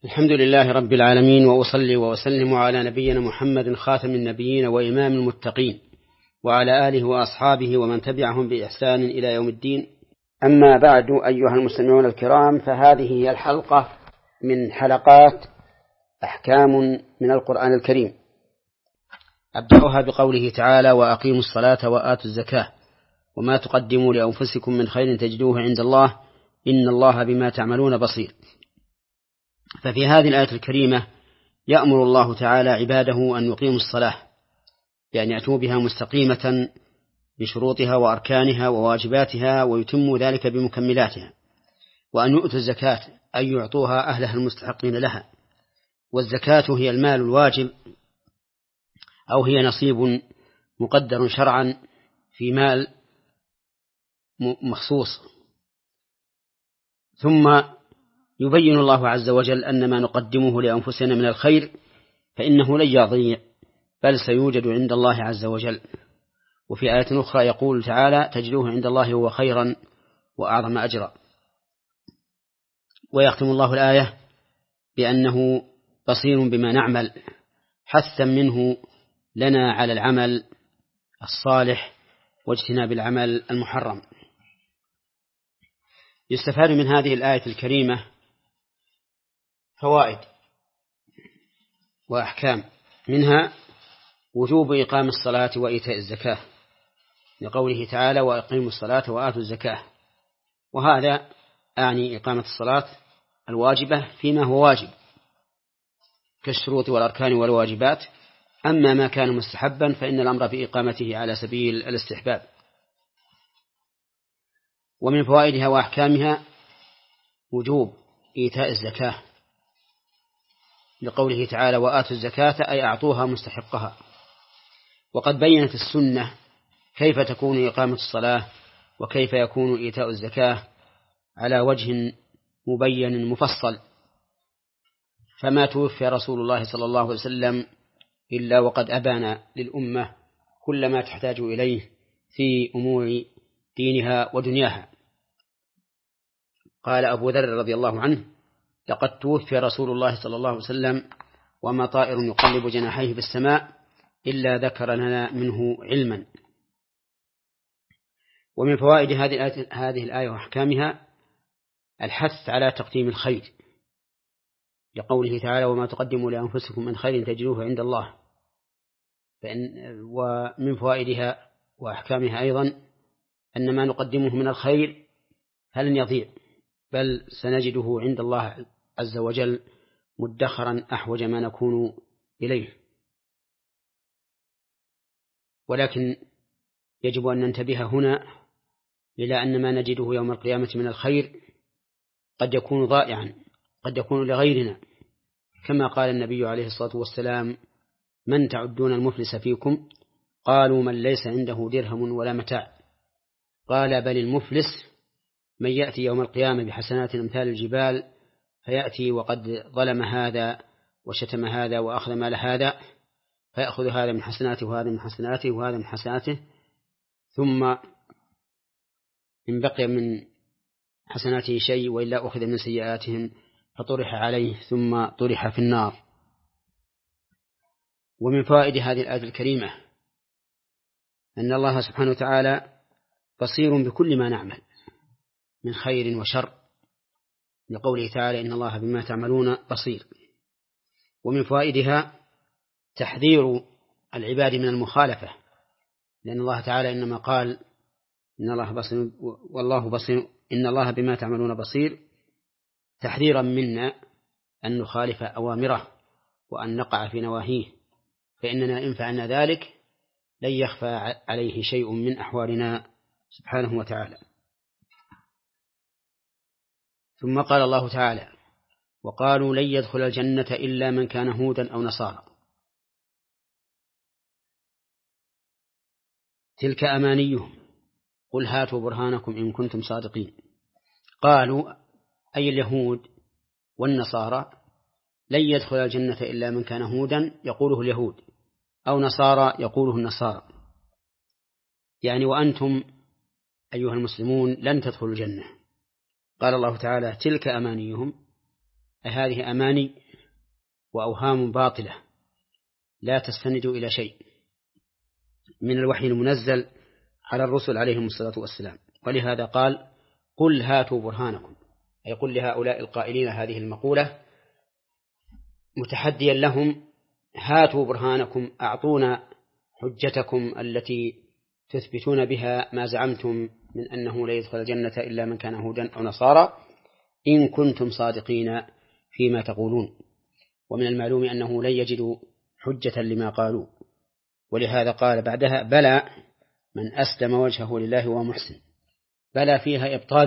الحمد لله رب العالمين، وأصلي وأسلم على نبينا محمد خاتم النبيين وإمام المتقين، وعلى آله وأصحابه ومن تبعهم بإحسان إلى يوم الدين. أما بعد، أيها المستمعون الكرام، فهذه هي الحلقة من حلقات أحكام من القرآن الكريم. أبدأها بقوله تعالى: وأقيموا الصلاة وآتوا الزكاة وما تقدموا لأنفسكم من خير تجدوه عند الله إن الله بما تعملون بصير. ففي هذه الآية الكريمة يأمر الله تعالى عباده أن يقيموا الصلاة، بأن يأتوا بها مستقيمة بشروطها وأركانها وواجباتها، ويتموا ذلك بمكملاتها، وأن يؤتوا الزكاة أي يعطوها أهلها المستحقين لها. والزكاة هي المال الواجب، أو هي نصيب مقدر شرعا في مال مخصوص. ثم يبين الله عز وجل أن ما نقدمه لأنفسنا من الخير فإنه لن يضيع، بل سيوجد عند الله عز وجل. وفي آية أخرى يقول تعالى: تجدوه عند الله هو خيرا وأعظم أجرا. ويختم الله الآية بأنه بصير بما نعمل، حثا منه لنا على العمل الصالح واجتناب العمل المحرم. يستفاد من هذه الآية الكريمة فوائد وأحكام، منها وجوب إقام الصلاة وإيتاء الزكاة، لقوله تعالى: وأقيموا الصلاة وآتوا الزكاة. وهذا أعني إقامة الصلاة الواجبة فيما هو واجب كالشروط والأركان والواجبات. أما ما كان مستحبا فإن الأمر في إقامته على سبيل الاستحباب. ومن فوائدها وأحكامها وجوب إيتاء الزكاة، لقوله تعالى: وآتوا الزكاة أي أعطوها مستحقها. وقد بينت السنة كيف تكون إقامة الصلاة وكيف يكون إيتاء الزكاة على وجه مبين مفصل. فما توفي رسول الله صلى الله عليه وسلم إلا وقد أبان للأمة كل ما تحتاج إليه في أمور دينها ودنياها. قال أبو ذر رضي الله عنه: لقد توفي رسول الله صلى الله عليه وسلم وما طائر يقلب جناحيه في السماء إلا ذكر لنا منه علما. ومن فوائد هذه الآية وأحكامها الحث على تقديم الخير، لقوله تعالى: وما تقدموا لأنفسكم من خير تجدوه عند الله. ومن فوائدها وأحكامها أيضا أن ما نقدمه من الخير فلن يضيع، بل سنجده عند الله عز وجل مدخرا أحوج ما نكون إليه. ولكن يجب أن ننتبه هنا إلى أن ما نجده يوم القيامة من الخير قد يكون ضائعا، قد يكون لغيرنا، كما قال النبي عليه الصلاة والسلام: من تعدون المفلس فيكم؟ قالوا: من ليس عنده درهم ولا متاع. قال: بل المفلس من يأتي يوم القيامة بحسنات أمثال الجبال، فيأتي وقد ظلم هذا وشتم هذا وأخذ مال هذا، فيأخذ هذا من حسناته وهذا من حسناته وهذا من حسناته، ثم إن بقي من حسناته شيء وإلا أخذ من سيئاتهم فطرح عليه ثم طرح في النار. ومن فوائد هذه الآية الكريمة أن الله سبحانه وتعالى بصير بكل ما نعمل من خير وشر، لقوله تعالى: إن الله بما تعملون بصير. ومن فوائدها تحذير العباد من المخالفة، لأن الله تعالى إنما قال: إن الله بصير والله بصير، إن الله بما تعملون بصير، تحذيرا منا أن نخالف أوامره وأن نقع في نواهيه، فإننا إن فعلنا ذلك لن يخفى عليه شيء من أحوالنا سبحانه وتعالى. ثم قال الله تعالى: وقالوا لن يدخل الجنة إلا من كان هودا أو نصارى. تلك أمانيهم قل هاتوا برهانكم إن كنتم صادقين. قالوا أي اليهود والنصارى لن يدخل الجنة إلا من كان هودا يقوله اليهود أو نصارى يقوله النصارى، يعني وأنتم أيها المسلمون لن تدخلوا الجنة. قال الله تعالى: تلك أمانيهم، هذه أماني وأوهام باطلة لا تستند إلى شيء من الوحي المنزل على الرسل عليهم الصلاة والسلام. ولهذا قال قل هاتوا برهانكم، أي قل لهؤلاء القائلين هذه المقولة متحديا لهم هاتوا برهانكم، أعطونا حجتكم التي تثبتون بها ما زعمتم من أنه لا يدخل الجنة إلا من كان هودا أو نصارى إن كنتم صادقين فيما تقولون. ومن المعلوم أنه لن يجدوا حجة لما قالوا، ولهذا قال بعدها بلى من أسلم وجهه لله وهو محسن. بلى فيها إبطال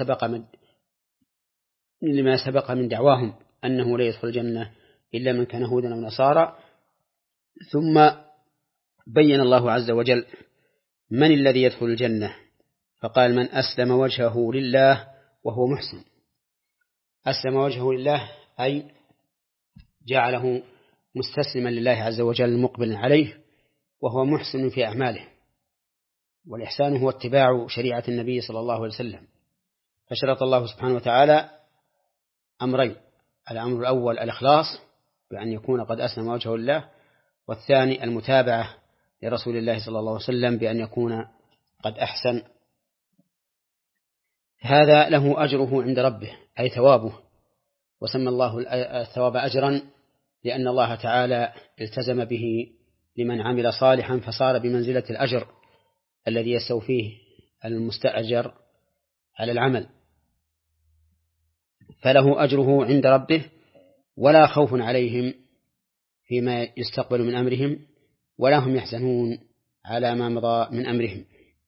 لما سبق من دعواهم أنه لا يدخل الجنة إلا من كان هودا أو نصارى. ثم بين الله عز وجل من الذي يدخل الجنة، فقال من أسلم وجهه لله وهو محسن. أسلم وجهه لله أي جعله مستسلما لله عز وجل مقبلا عليه وهو محسن في أعماله. والإحسان هو اتباع شريعة النبي صلى الله عليه وسلم. فشرط الله سبحانه وتعالى أمرين: الأمر الأول الإخلاص بأن يكون قد أسلم وجهه لله، والثاني المتابعة لرسول الله صلى الله عليه وسلم بأن يكون قد أحسن. هذا له أجره عند ربه أي ثوابه، وسمى الله الثواب أجرا لأن الله تعالى التزم به لمن عمل صالحا فصار بمنزلة الأجر الذي يستوفيه المستأجر على العمل، فله أجره عند ربه ولا خوف عليهم فيما يستقبل من أمرهم ولا هم يحزنون على ما مضى من أمرهم.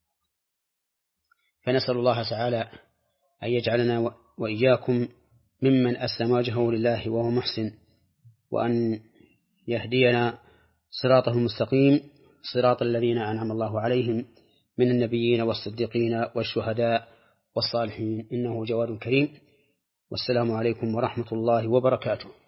فنسأل الله تعالى أن يجعلنا وإياكم ممن أسلم وجهه لله وهو محسن، وأن يهدينا صراطه المستقيم صراط الذين أنعم الله عليهم من النبيين والصديقين والشهداء والصالحين، إنه جواد كريم. والسلام عليكم ورحمة الله وبركاته.